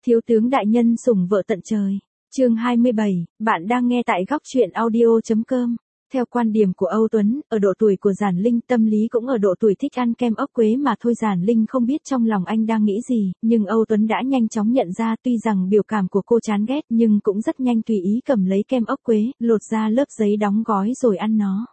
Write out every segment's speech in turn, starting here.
Thiếu tướng đại nhân sủng vợ tận trời. Chương 27, bạn đang nghe tại góc truyện audio.com. Theo quan điểm của Âu Tuấn, ở độ tuổi của Giản Linh tâm lý cũng ở độ tuổi thích ăn kem ốc quế mà thôi. Giản Linh không biết trong lòng anh đang nghĩ gì, nhưng Âu Tuấn đã nhanh chóng nhận ra. Tuy rằng biểu cảm của cô chán ghét nhưng cũng rất nhanh tùy ý cầm lấy kem ốc quế, lột ra lớp giấy đóng gói rồi ăn nó.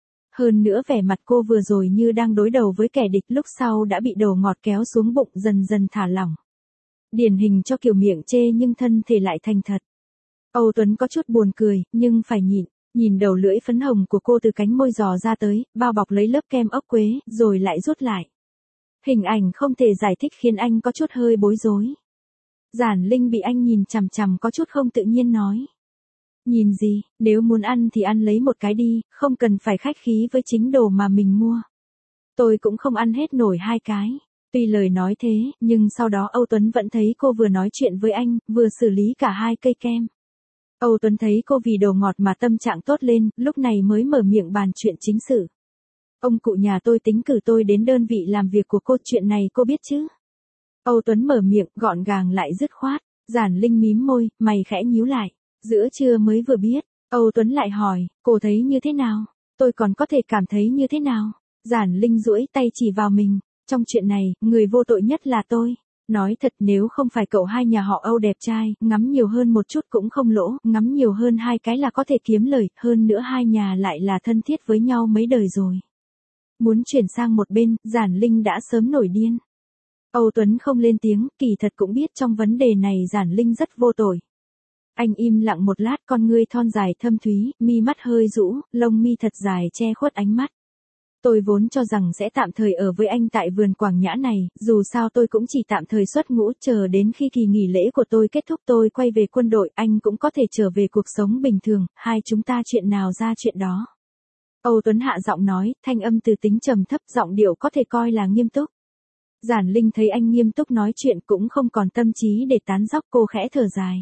Hơn nữa vẻ mặt cô vừa rồi như đang đối đầu với kẻ địch, lúc sau đã bị đồ ngọt kéo xuống bụng, dần dần thả lỏng. Điển hình cho kiểu miệng chê nhưng thân thể lại thành thật. Âu Tuấn có chút buồn cười, nhưng phải nhịn. Nhìn đầu lưỡi phấn hồng của cô từ cánh môi giò ra tới, bao bọc lấy lớp kem ốc quế, rồi lại rút lại. Hình ảnh không thể giải thích khiến anh có chút hơi bối rối. Giản Linh bị anh nhìn chằm chằm có chút không tự nhiên nói. Nhìn gì, nếu muốn ăn thì ăn lấy một cái đi, không cần phải khách khí với chính đồ mà mình mua. Tôi cũng không ăn hết nổi 2 cái. Tuy lời nói thế, nhưng sau đó Âu Tuấn vẫn thấy cô vừa nói chuyện với anh, vừa xử lý cả 2 cây kem. Âu Tuấn thấy cô vì đồ ngọt mà tâm trạng tốt lên, lúc này mới mở miệng bàn chuyện chính sự. Ông cụ nhà tôi tính cử tôi đến đơn vị làm việc của cô, chuyện này cô biết chứ? Âu Tuấn mở miệng, gọn gàng lại dứt khoát. Giản Linh mím môi, mày khẽ nhíu lại. Giữa trưa mới vừa biết. Âu Tuấn lại hỏi, cô thấy như thế nào? Tôi còn có thể cảm thấy như thế nào? Giản Linh duỗi tay chỉ vào mình. Trong chuyện này, người vô tội nhất là tôi. Nói thật, nếu không phải cậu hai nhà họ Âu đẹp trai, ngắm nhiều hơn một chút cũng không lỗ, ngắm nhiều hơn 2 cái là có thể kiếm lời, hơn nữa hai nhà lại là thân thiết với nhau mấy đời rồi. Muốn chuyển sang một bên, Giản Linh đã sớm nổi điên. Âu Tuấn không lên tiếng, kỳ thật cũng biết trong vấn đề này Giản Linh rất vô tội. Anh im lặng một lát, con ngươi thon dài thâm thúy, mi mắt hơi rũ, lông mi thật dài che khuất ánh mắt. Tôi vốn cho rằng sẽ tạm thời ở với anh tại vườn Quảng Nhã này, dù sao tôi cũng chỉ tạm thời xuất ngũ, chờ đến khi kỳ nghỉ lễ của tôi kết thúc tôi quay về quân đội, anh cũng có thể trở về cuộc sống bình thường, hai chúng ta chuyện nào ra chuyện đó. Âu Tuấn hạ giọng nói, thanh âm từ tính trầm thấp, giọng điệu có thể coi là nghiêm túc. Giản Linh thấy anh nghiêm túc nói chuyện cũng không còn tâm trí để tán dóc, cô khẽ thở dài.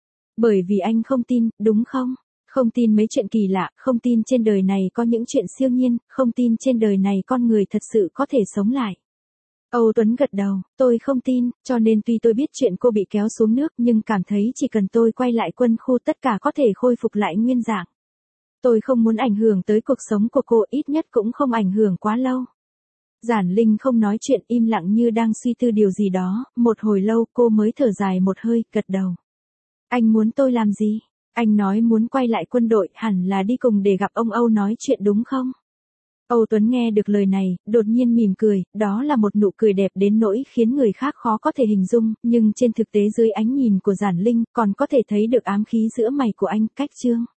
Bởi vì anh không tin, đúng không? Không tin mấy chuyện kỳ lạ, không tin trên đời này có những chuyện siêu nhiên, không tin trên đời này con người thật sự có thể sống lại. Âu Tuấn gật đầu, tôi không tin, cho nên tuy tôi biết chuyện cô bị kéo xuống nước nhưng cảm thấy chỉ cần tôi quay lại quân khu tất cả có thể khôi phục lại nguyên dạng. Tôi không muốn ảnh hưởng tới cuộc sống của cô, ít nhất cũng không ảnh hưởng quá lâu. Giản Linh không nói chuyện, im lặng như đang suy tư điều gì đó, một hồi lâu cô mới thở dài một hơi, gật đầu. Anh muốn tôi làm gì? Anh nói muốn quay lại quân đội, hẳn là đi cùng để gặp ông Âu nói chuyện đúng không? Âu Tuấn nghe được lời này, đột nhiên mỉm cười, đó là một nụ cười đẹp đến nỗi khiến người khác khó có thể hình dung, nhưng trên thực tế dưới ánh nhìn của Giản Linh còn có thể thấy được ám khí giữa mày của anh. Cách chương